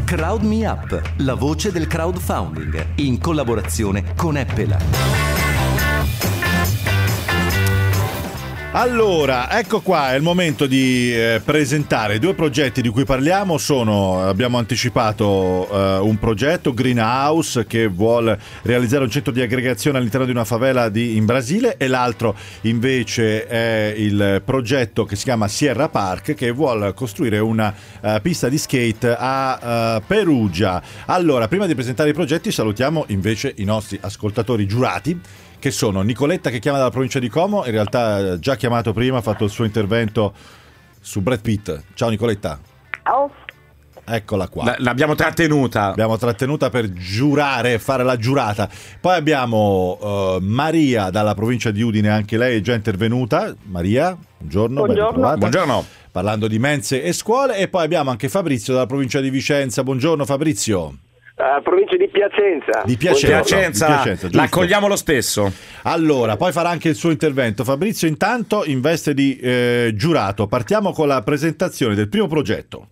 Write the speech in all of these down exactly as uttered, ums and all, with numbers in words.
Crowd Me Up, la voce del crowdfunding, in collaborazione con Apple. Allora, ecco qua, è il momento di eh, presentare i due progetti di cui parliamo. Sono, abbiamo anticipato eh, un progetto, Greenhouse, che vuole realizzare un centro di aggregazione all'interno di una favela di, in Brasile, e l'altro invece è il progetto che si chiama Sierra Park, che vuole costruire una uh, pista di skate a uh, Perugia. Allora, prima di presentare i progetti salutiamo invece i nostri ascoltatori giurati, che sono Nicoletta, che chiama dalla provincia di Como, in realtà già chiamato prima, ha fatto il suo intervento su Brad Pitt. Ciao Nicoletta. Ciao. Eccola qua. L- l'abbiamo trattenuta. L'abbiamo trattenuta per giurare, fare la giurata. Poi abbiamo uh, Maria dalla provincia di Udine, anche lei è già intervenuta. Maria, buongiorno. Buongiorno. Buongiorno. Parlando di mense e scuole. E poi abbiamo anche Fabrizio dalla provincia di Vicenza. Buongiorno Fabrizio. Uh, provincia di Piacenza. Di Piacenza, Piacenza, di Piacenza, la accogliamo lo stesso. Allora, poi farà anche il suo intervento. Fabrizio intanto in veste di eh, giurato. Partiamo con la presentazione del primo progetto.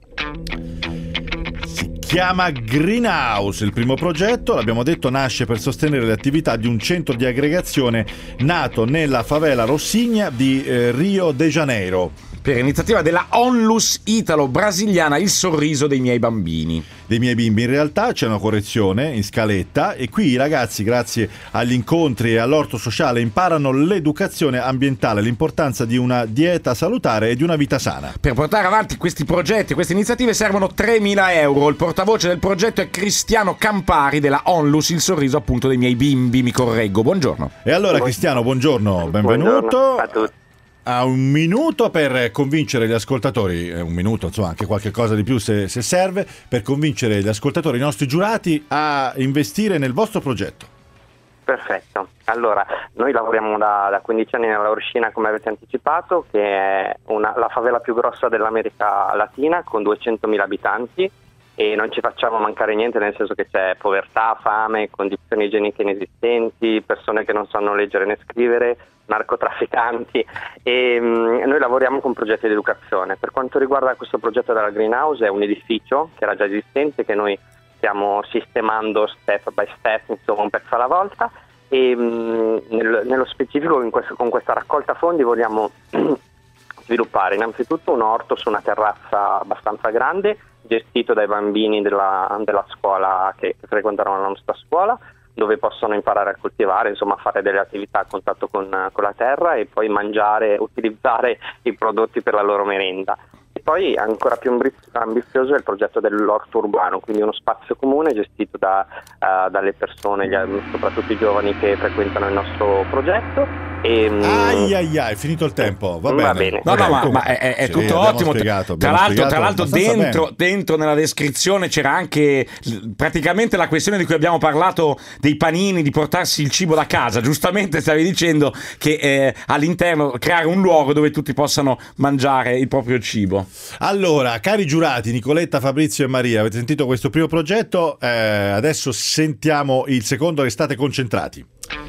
Si chiama Greenhouse. Il primo progetto, l'abbiamo detto, nasce per sostenere le attività di un centro di aggregazione nato nella favela Rossigna di eh, Rio de Janeiro, Per iniziativa della Onlus italo-brasiliana Il sorriso dei miei bambini. Dei miei bimbi. In realtà c'è una correzione in scaletta, e qui i ragazzi, grazie agli incontri e all'orto sociale, imparano l'educazione ambientale, l'importanza di una dieta salutare e di una vita sana. Per portare avanti questi progetti, queste iniziative servono tremila euro. Il portavoce del progetto è Cristiano Campari della Onlus Il sorriso appunto dei miei bimbi, mi correggo. Buongiorno. E allora Cristiano, buongiorno, benvenuto. Buongiorno a tutti. Ha un minuto per convincere gli ascoltatori, un minuto, insomma, anche qualche cosa di più se, se serve, per convincere gli ascoltatori, i nostri giurati, a investire nel vostro progetto. Perfetto. Allora, noi lavoriamo da, da quindici anni nella Roscina, come avete anticipato, che è una, la favela più grossa dell'America Latina, con duecentomila abitanti, e non ci facciamo mancare niente, nel senso che c'è povertà, fame, condizioni igieniche inesistenti, persone che non sanno leggere né scrivere, narcotrafficanti, e mh, noi lavoriamo con progetti di educazione. Per quanto riguarda questo progetto della Greenhouse, è un edificio che era già esistente, che noi stiamo sistemando step by step, insomma un pezzo alla volta, e mh, nel, nello specifico in questo, con questa raccolta fondi vogliamo sviluppare innanzitutto un orto su una terrazza abbastanza grande, gestito dai bambini della, della scuola che, che frequentano la nostra scuola, dove possono imparare a coltivare, insomma fare delle attività a contatto con, con la terra, e poi mangiare, utilizzare i prodotti per la loro merenda. E poi ancora più ambizioso è il progetto dell'orto urbano, quindi uno spazio comune gestito da, uh, dalle persone, gli, soprattutto i giovani che frequentano il nostro progetto. E, ai ai ai, è finito il tempo, va bene, va bene. No, no, ma, ma è, è sì, tutto ottimo. Spiegato, tra l'altro, spiegato tra l'altro dentro, bene. dentro nella descrizione c'era anche praticamente la questione di cui abbiamo parlato, dei panini, di portarsi il cibo da casa. Giustamente stavi dicendo che eh, all'interno creare un luogo dove tutti possano mangiare il proprio cibo. Allora, cari giurati Nicoletta, Fabrizio e Maria, avete sentito questo primo progetto, eh, adesso sentiamo il secondo, restate concentrati.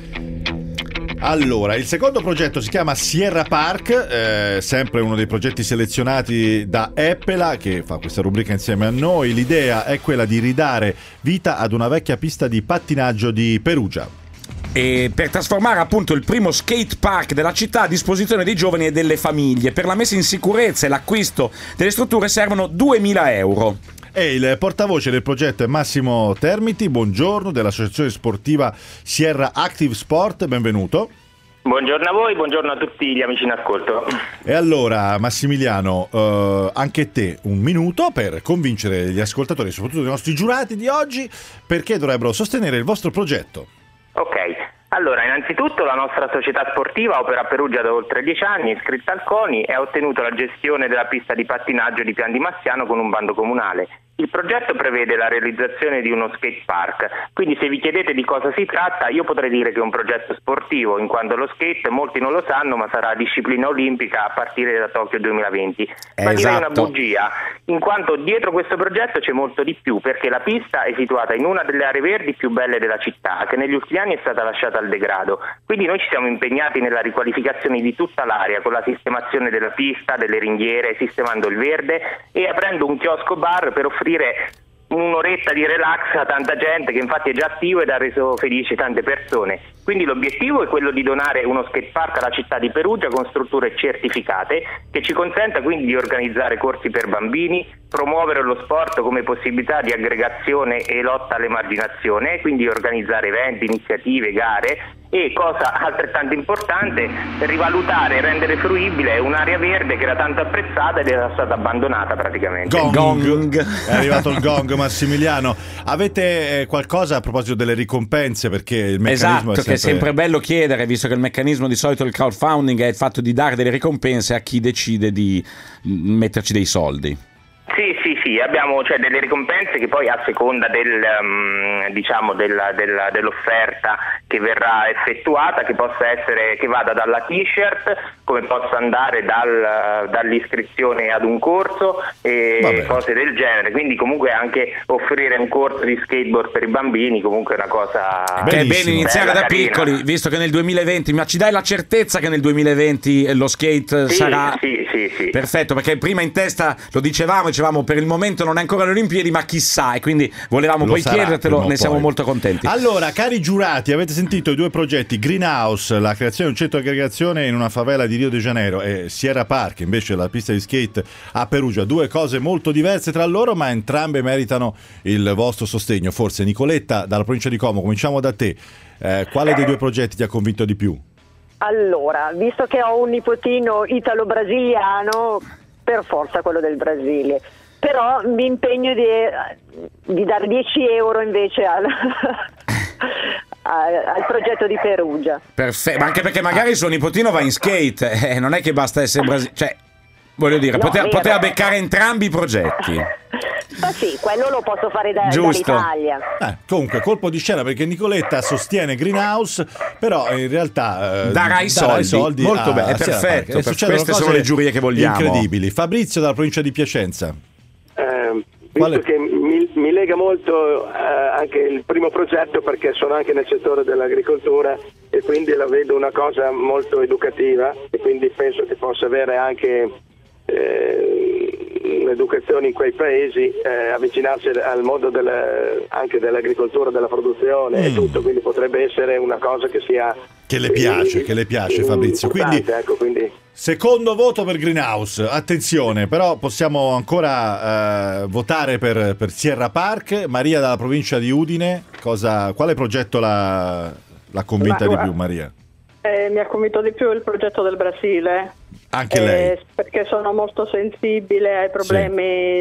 Allora, il secondo progetto si chiama Sierra Park, eh, sempre uno dei progetti selezionati da Apple, che fa questa rubrica insieme a noi. L'idea è quella di ridare vita ad una vecchia pista di pattinaggio di Perugia, E per trasformare appunto il primo skate park della città a disposizione dei giovani e delle famiglie. Per la messa in sicurezza e l'acquisto delle strutture servono duemila euro. E il portavoce del progetto è Massimo Termiti, buongiorno, dell'associazione sportiva Sierra Active Sport, benvenuto. Buongiorno a voi, buongiorno a tutti gli amici in ascolto. E allora Massimiliano, eh, anche te un minuto per convincere gli ascoltatori, soprattutto i nostri giurati di oggi, perché dovrebbero sostenere il vostro progetto. Ok, allora innanzitutto la nostra società sportiva opera a Perugia da oltre dieci anni, iscritta al CONI, e ha ottenuto la gestione della pista di pattinaggio di Pian di Massiano con un bando comunale. Il progetto prevede la realizzazione di uno skate park, quindi se vi chiedete di cosa si tratta, io potrei dire che è un progetto sportivo, in quanto lo skate, molti non lo sanno, ma sarà disciplina olimpica a partire da Tokyo duemilaventi. Ma direi una bugia, in quanto dietro questo progetto c'è molto di più, perché la pista è situata in una delle aree verdi più belle della città, che negli ultimi anni è stata lasciata al degrado. Quindi noi ci siamo impegnati nella riqualificazione di tutta l'area, con la sistemazione della pista, delle ringhiere, sistemando il verde e aprendo un chiosco bar per offrire un'oretta di relax a tanta gente che infatti è già attivo ed ha reso felici tante persone. Quindi l'obiettivo è quello di donare uno skatepark alla città di Perugia con strutture certificate che ci consenta quindi di organizzare corsi per bambini, promuovere lo sport come possibilità di aggregazione e lotta all'emarginazione, quindi organizzare eventi, iniziative, gare e, cosa altrettanto importante, rivalutare e rendere fruibile un'area verde che era tanto apprezzata ed era stata abbandonata praticamente. Gong. Gong. È arrivato il gong, Massimiliano. Avete qualcosa a proposito delle ricompense? Perché il meccanismo esatto, è sempre... che è sempre bello chiedere, visto che il meccanismo di solito del crowdfunding è il fatto di dare delle ricompense a chi decide di metterci dei soldi. Sì, sì, sì, abbiamo cioè, delle ricompense che poi a seconda del, um, diciamo della, della, dell'offerta che verrà effettuata, che possa essere, che vada dalla t-shirt, come possa andare dal, dall'iscrizione ad un corso e cose del genere, quindi comunque anche offrire un corso di skateboard per i bambini comunque è una cosa che è bene iniziare bella, da carina. piccoli, visto che nel duemilaventi, ma ci dai la certezza che nel duemilaventi lo skate Sì, sarà sì, sì, sì. perfetto, perché prima in testa lo dicevamo, dicevamo per il momento non è ancora alle Olimpiadi, ma chissà, e quindi volevamo Lo poi sarà, chiedertelo, prima o ne siamo poi. molto contenti. Allora, cari giurati, avete sentito i due progetti: Greenhouse, la creazione di un centro di aggregazione in una favela di Rio de Janeiro, e Sierra Park, invece la pista di skate a Perugia. Due cose molto diverse tra loro, ma entrambe meritano il vostro sostegno. Forse Nicoletta, dalla provincia di Como, cominciamo da te. Eh, quale dei due progetti ti ha convinto di più? Allora, visto che ho un nipotino italo-brasiliano, per forza quello del Brasile. Però mi impegno di, di dare dieci euro invece al, al, al progetto di Perugia. Perfetto, ma anche perché magari suo nipotino va in skate, eh, non è che basta essere brasiliano, cioè voglio dire, No, poteva, vero. poteva beccare entrambi i progetti. Ma sì, quello lo posso fare da, Giusto. dall'Italia. Eh, comunque, colpo di scena, perché Nicoletta sostiene Greenhouse, però in realtà eh, Darà i soldi. soldi Molto a bene, è Sierra perfetto, Park. E per- succedono queste cose sono le giurie che vogliamo. incredibili. Fabrizio, dalla provincia di Piacenza. Eh, visto Quale? che mi, mi lega molto eh, anche il primo progetto, perché sono anche nel settore dell'agricoltura e quindi la vedo una cosa molto educativa, e quindi penso che possa avere anche eh, un'educazione in quei paesi, eh, avvicinarsi al mondo della, anche dell'agricoltura, della produzione Mm. e tutto, quindi potrebbe essere una cosa che sia Che le piace, che le piace, Fabrizio. Quindi, importante, ecco, quindi secondo voto per Greenhouse. Attenzione, però possiamo ancora eh, votare per, per Sierra Park. Maria, dalla provincia di Udine, cosa, quale progetto l'ha, l'ha convinta Ma, di guarda, più, Maria? Eh, mi ha convinto di più il progetto del Brasile. Anche Eh, lei. perché sono molto sensibile ai problemi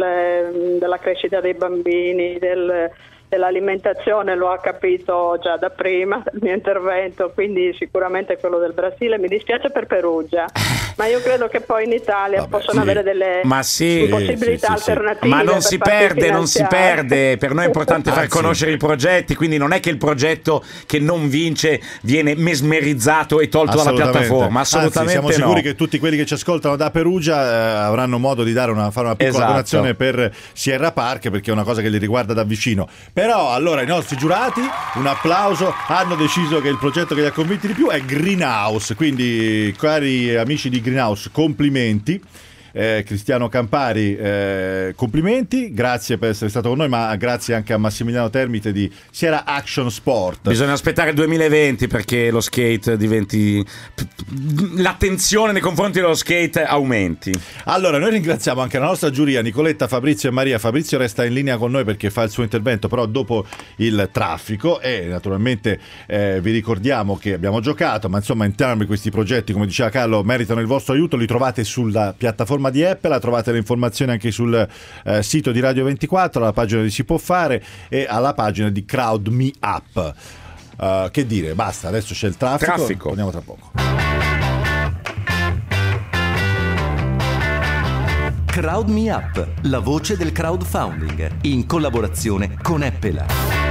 del- della crescita dei bambini, del- dell'alimentazione, lo ha capito già da prima del mio intervento, quindi sicuramente quello del Brasile. Mi dispiace per Perugia, ma io credo che poi in Italia Vabbè, possano sì. avere delle Ma sì. possibilità Sì, sì, sì. alternative. Ma non per si farsi perde, non si finanziare. perde. Per noi è importante far Anzi. conoscere i progetti, quindi non è che il progetto che non vince viene mesmerizzato e tolto dalla piattaforma. Assolutamente Anzi, siamo no. sicuri che tutti quelli che ci ascoltano da Perugia eh, avranno modo di dare una, fare una piccola Esatto. donazione per Sierra Park, perché è una cosa che li riguarda da vicino. Però allora i nostri giurati, un applauso, hanno deciso che il progetto che li ha convinti di più è Greenhouse. Quindi, cari amici di Greenhouse, complimenti. Eh, Cristiano Campari, eh, complimenti, grazie per essere stato con noi, ma grazie anche a Massimiliano Termite di Sierra Action Sport. Bisogna aspettare il duemilaventi perché lo skate diventi, l'attenzione nei confronti dello skate aumenti. Allora, noi ringraziamo anche la nostra giuria, Nicoletta, Fabrizio e Maria. Fabrizio resta in linea con noi perché fa il suo intervento, però dopo il traffico, e naturalmente eh, vi ricordiamo che abbiamo giocato, ma insomma entrambi questi progetti, come diceva Carlo, meritano il vostro aiuto. Li trovate sulla piattaforma di Apple, trovate le informazioni anche sul eh, sito di Radio ventiquattro, alla pagina di Si Può Fare e alla pagina di Crowd Me Up. Uh, che dire, basta, adesso c'è il traffico, Traffico. torniamo tra poco. Crowd Me Up, la voce del crowdfunding, in collaborazione con Apple.